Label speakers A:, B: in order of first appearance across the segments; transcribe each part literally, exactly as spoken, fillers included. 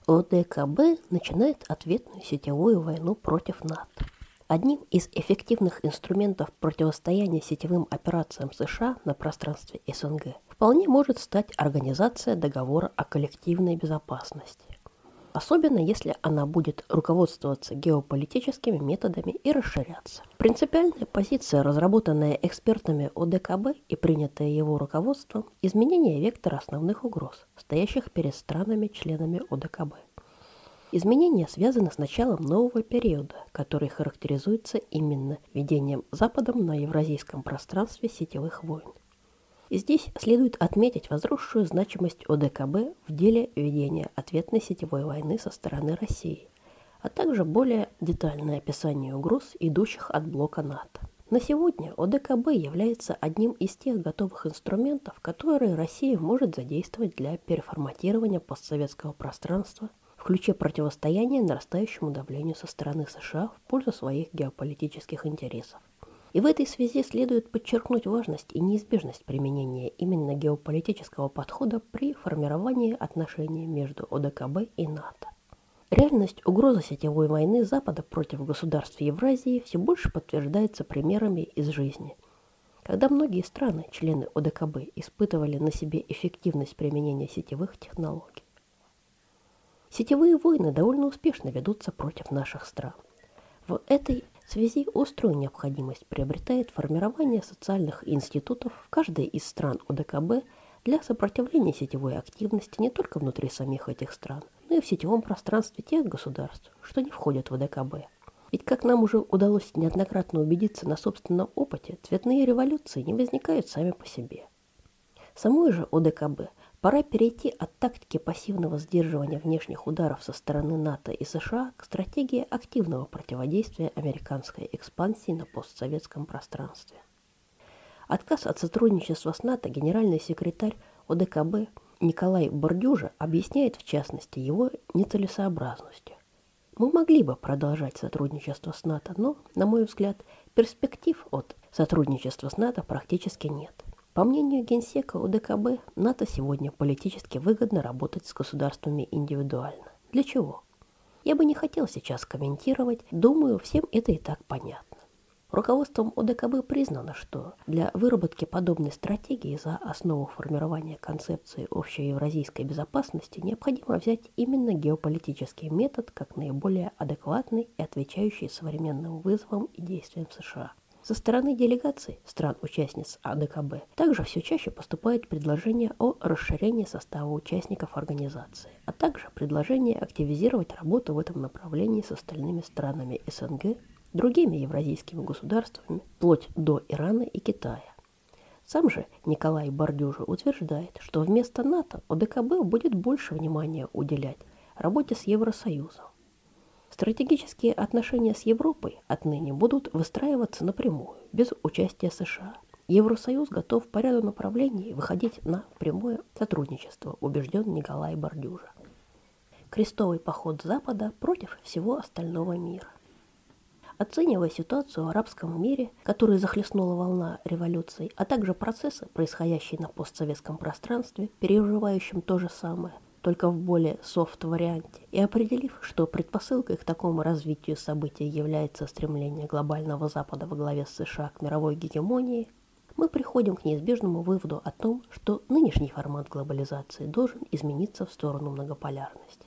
A: ОДКБ начинает ответную сетевую войну против НАТО. Одним из эффективных инструментов противостояния сетевым операциям США на пространстве СНГ вполне может стать Организация договора о коллективной безопасности. Особенно если она будет руководствоваться геополитическими методами и расширяться. Принципиальная позиция, разработанная экспертами ОДКБ и принятая его руководством, изменение вектора основных угроз, стоящих перед странами-членами ОДКБ. Изменения связаны с началом нового периода, который характеризуется именно ведением Западом на евразийском пространстве сетевых войн. И здесь следует отметить возросшую значимость ОДКБ в деле ведения ответной сетевой войны со стороны России, а также более детальное описание угроз, идущих от блока НАТО. На сегодня ОДКБ является одним из тех готовых инструментов, которые Россия может задействовать для переформатирования постсоветского пространства в ключе противостояния нарастающему давлению со стороны США в пользу своих геополитических интересов. И в этой связи следует подчеркнуть важность и неизбежность применения именно геополитического подхода при формировании отношений между ОДКБ и НАТО. Реальность угрозы сетевой войны Запада против государств Евразии все больше подтверждается примерами из жизни, когда многие страны, члены ОДКБ, испытывали на себе эффективность применения сетевых технологий. Сетевые войны довольно успешно ведутся против наших стран. В этой В связи острую необходимость приобретает формирование социальных институтов в каждой из стран ОДКБ для сопротивления сетевой активности не только внутри самих этих стран, но и в сетевом пространстве тех государств, что не входят в ОДКБ. Ведь, как нам уже удалось неоднократно убедиться на собственном опыте, цветные революции не возникают сами по себе. Самой же ОДКБ пора перейти от тактики пассивного сдерживания внешних ударов со стороны НАТО и США к стратегии активного противодействия американской экспансии на постсоветском пространстве. Отказ от сотрудничества с НАТО генеральный секретарь ОДКБ Николай Бордюжа объясняет в частности его нецелесообразностью. Мы могли бы продолжать сотрудничество с НАТО, но, на мой взгляд, перспектив от сотрудничества с НАТО практически нет. По мнению генсека ОДКБ, НАТО сегодня политически выгодно работать с государствами индивидуально. Для чего? Я бы не хотел сейчас комментировать, думаю, всем это и так понятно. Руководством ОДКБ признано, что для выработки подобной стратегии за основу формирования концепции общеевразийской безопасности необходимо взять именно геополитический метод как наиболее адекватный и отвечающий современным вызовам и действиям США. Со стороны делегаций стран-участниц ОДКБ также все чаще поступают предложения о расширении состава участников организации, а также предложения активизировать работу в этом направлении с остальными странами СНГ, другими евразийскими государствами, вплоть до Ирана и Китая. Сам же Николай Бордюжа утверждает, что вместо НАТО ОДКБ будет больше внимания уделять работе с Евросоюзом. Стратегические отношения с Европой отныне будут выстраиваться напрямую, без участия США. Евросоюз готов по ряду направлений выходить на прямое сотрудничество, убежден Николай Бордюжа. Крестовый поход Запада против всего остального мира. Оценивая ситуацию в арабском мире, которую захлестнула волна революций, а также процессы, происходящие на постсоветском пространстве, переживающим то же самое, только в более софт-варианте, и определив, что предпосылкой к такому развитию событий является стремление глобального Запада во главе с США к мировой гегемонии, мы приходим к неизбежному выводу о том, что нынешний формат глобализации должен измениться в сторону многополярности.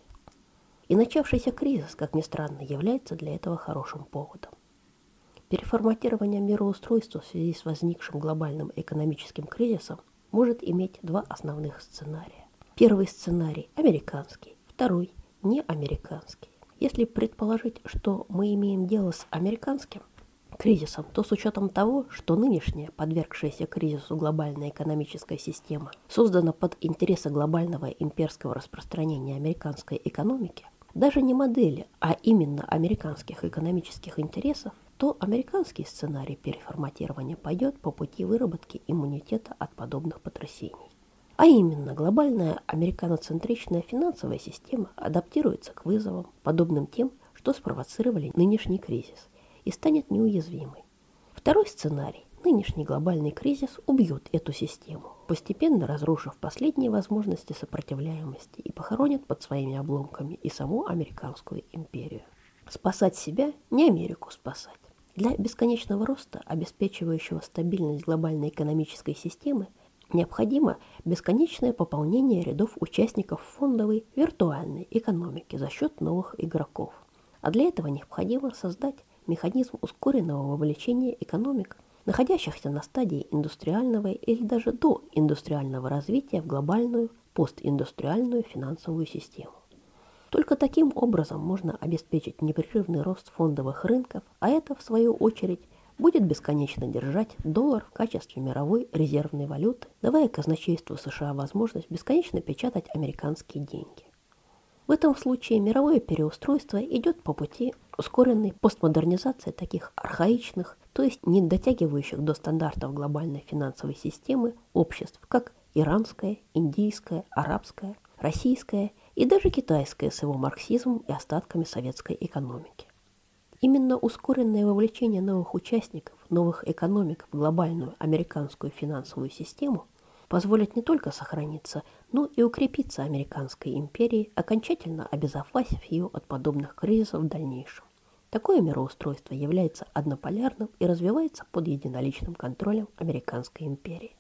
A: И начавшийся кризис, как ни странно, является для этого хорошим поводом. Переформатирование мироустройства в связи с возникшим глобальным экономическим кризисом может иметь два основных сценария. Первый сценарий – американский, второй – неамериканский. Если предположить, что мы имеем дело с американским кризисом, то с учетом того, что нынешняя, подвергшаяся кризису глобальная экономическая система, создана под интересы глобального имперского распространения американской экономики, даже не модели, а именно американских экономических интересов, то американский сценарий переформатирования пойдет по пути выработки иммунитета от подобных потрясений. А именно, глобальная американоцентричная финансовая система адаптируется к вызовам, подобным тем, что спровоцировали нынешний кризис, и станет неуязвимой. Второй сценарий – нынешний глобальный кризис убьет эту систему, постепенно разрушив последние возможности сопротивляемости и похоронят под своими обломками и саму американскую империю. Спасать себя, не Америку спасать. Для бесконечного роста, обеспечивающего стабильность глобальной экономической системы, необходимо бесконечное пополнение рядов участников фондовой виртуальной экономики за счет новых игроков. А для этого необходимо создать механизм ускоренного вовлечения экономик, находящихся на стадии индустриального или даже доиндустриального развития в глобальную постиндустриальную финансовую систему. Только таким образом можно обеспечить непрерывный рост фондовых рынков, а это, в свою очередь, будет бесконечно держать доллар в качестве мировой резервной валюты, давая казначейству США возможность бесконечно печатать американские деньги. В этом случае мировое переустройство идет по пути ускоренной постмодернизации таких архаичных, то есть не дотягивающих до стандартов глобальной финансовой системы обществ, как иранское, индийское, арабское, российское и даже китайское с его марксизмом и остатками советской экономики. Именно ускоренное вовлечение новых участников, новых экономик в глобальную американскую финансовую систему позволит не только сохраниться, но и укрепиться американской империи, окончательно обезопасив ее от подобных кризисов в дальнейшем. Такое мироустройство является однополярным и развивается под единоличным контролем американской империи.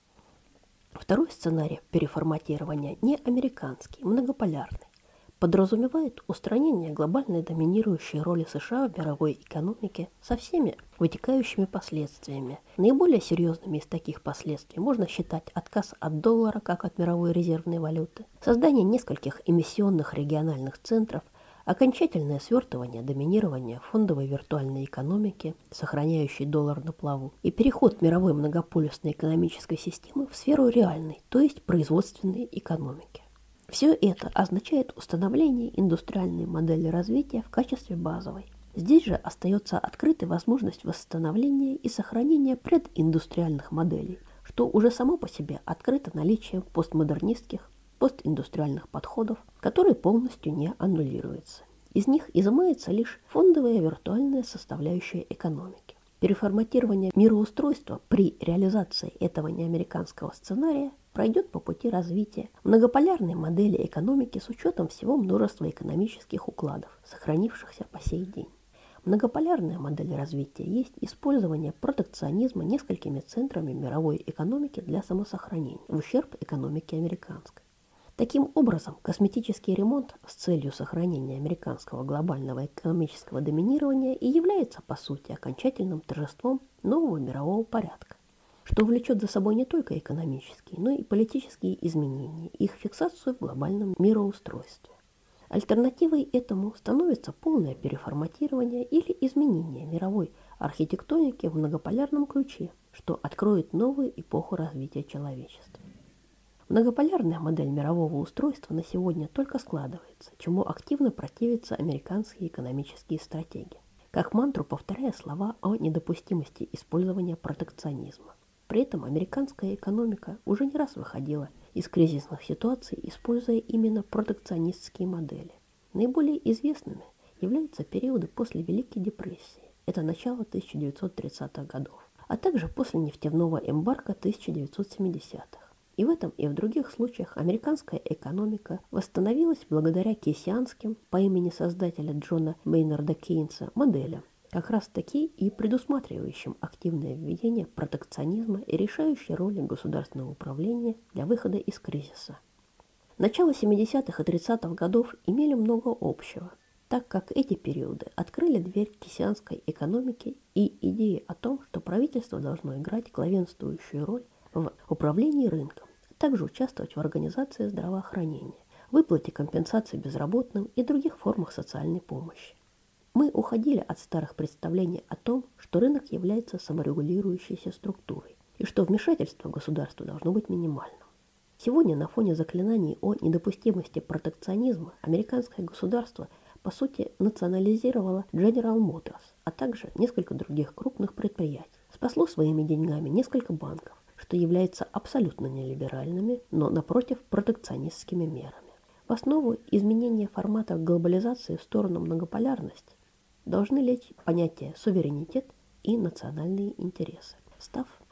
A: Второй сценарий переформатирования не американский, многополярный. Подразумевает устранение глобальной доминирующей роли США в мировой экономике со всеми вытекающими последствиями. Наиболее серьезными из таких последствий можно считать отказ от доллара как от мировой резервной валюты, создание нескольких эмиссионных региональных центров, окончательное свертывание доминирования фондовой виртуальной экономики, сохраняющей доллар на плаву, и переход мировой многополюсной экономической системы в сферу реальной, то есть производственной экономики. Все это означает установление индустриальной модели развития в качестве базовой. Здесь же остается открытой возможность восстановления и сохранения прединдустриальных моделей, что уже само по себе открыто наличием постмодернистских, постиндустриальных подходов, которые полностью не аннулируются. Из них изымается лишь фондовая виртуальная составляющая экономики. Переформатирование мироустройства при реализации этого неамериканского сценария пройдет по пути развития многополярной модели экономики с учетом всего множества экономических укладов, сохранившихся по сей день. Многополярная модель развития есть использование протекционизма несколькими центрами мировой экономики для самосохранения в ущерб экономике американской. Таким образом, косметический ремонт с целью сохранения американского глобального экономического доминирования и является, по сути, окончательным торжеством нового мирового порядка, что влечет за собой не только экономические, но и политические изменения, их фиксацию в глобальном мироустройстве. Альтернативой этому становится полное переформатирование или изменение мировой архитектоники в многополярном ключе, что откроет новую эпоху развития человечества. Многополярная модель мирового устройства на сегодня только складывается, чему активно противятся американские экономические стратегии, как мантру повторяя слова о недопустимости использования протекционизма. При этом американская экономика уже не раз выходила из кризисных ситуаций, используя именно протекционистские модели. Наиболее известными являются периоды после Великой депрессии, это начало тысяча девятьсот тридцатых годов, а также после нефтяного эмбарго тысяча девятьсот семидесятых. И в этом и в других случаях американская экономика восстановилась благодаря кейнсианским, по имени создателя Джона Мейнарда Кейнса, моделям, как раз таки и предусматривающим активное введение протекционизма и решающей роли государственного управления для выхода из кризиса. Начало семидесятых и тридцатых годов имели много общего, так как эти периоды открыли дверь кейнсианской экономике и идеи о том, что правительство должно играть главенствующую роль в управлении рынком, а также участвовать в организации здравоохранения, выплате компенсаций безработным и других формах социальной помощи. Мы уходили от старых представлений о том, что рынок является саморегулирующейся структурой и что вмешательство государства должно быть минимальным. Сегодня на фоне заклинаний о недопустимости протекционизма американское государство по сути национализировало General Motors, а также несколько других крупных предприятий, спасло своими деньгами несколько банков, что является абсолютно нелиберальными, но, напротив, протекционистскими мерами. В основу изменения формата глобализации в сторону многополярности должны лечь понятия суверенитет и национальные интересы, став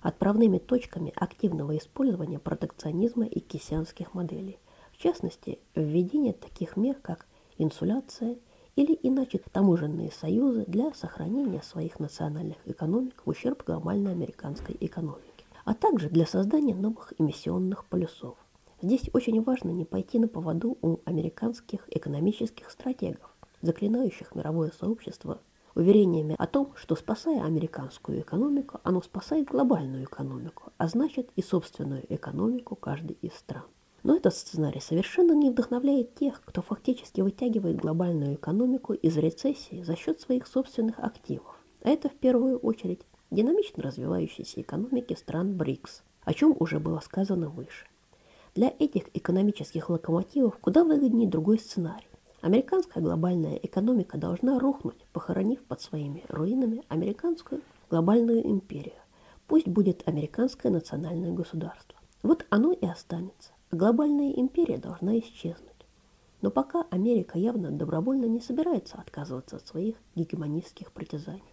A: отправными точками активного использования протекционизма и кейнсианских моделей. В частности, введение таких мер, как инсуляция или иначе таможенные союзы для сохранения своих национальных экономик в ущерб глобальной американской экономике, а также для создания новых эмиссионных полюсов. Здесь очень важно не пойти на поводу у американских экономических стратегов, заклинающих мировое сообщество уверениями о том, что, спасая американскую экономику, оно спасает глобальную экономику, а значит и собственную экономику каждой из стран. Но этот сценарий совершенно не вдохновляет тех, кто фактически вытягивает глобальную экономику из рецессии за счет своих собственных активов. А это в первую очередь динамично развивающиеся экономики стран БРИКС, о чем уже было сказано выше. Для этих экономических локомотивов куда выгоднее другой сценарий. Американская глобальная экономика должна рухнуть, похоронив под своими руинами американскую глобальную империю. Пусть будет американское национальное государство. Вот оно и останется. Глобальная империя должна исчезнуть. Но пока Америка явно добровольно не собирается отказываться от своих гегемонистских притязаний.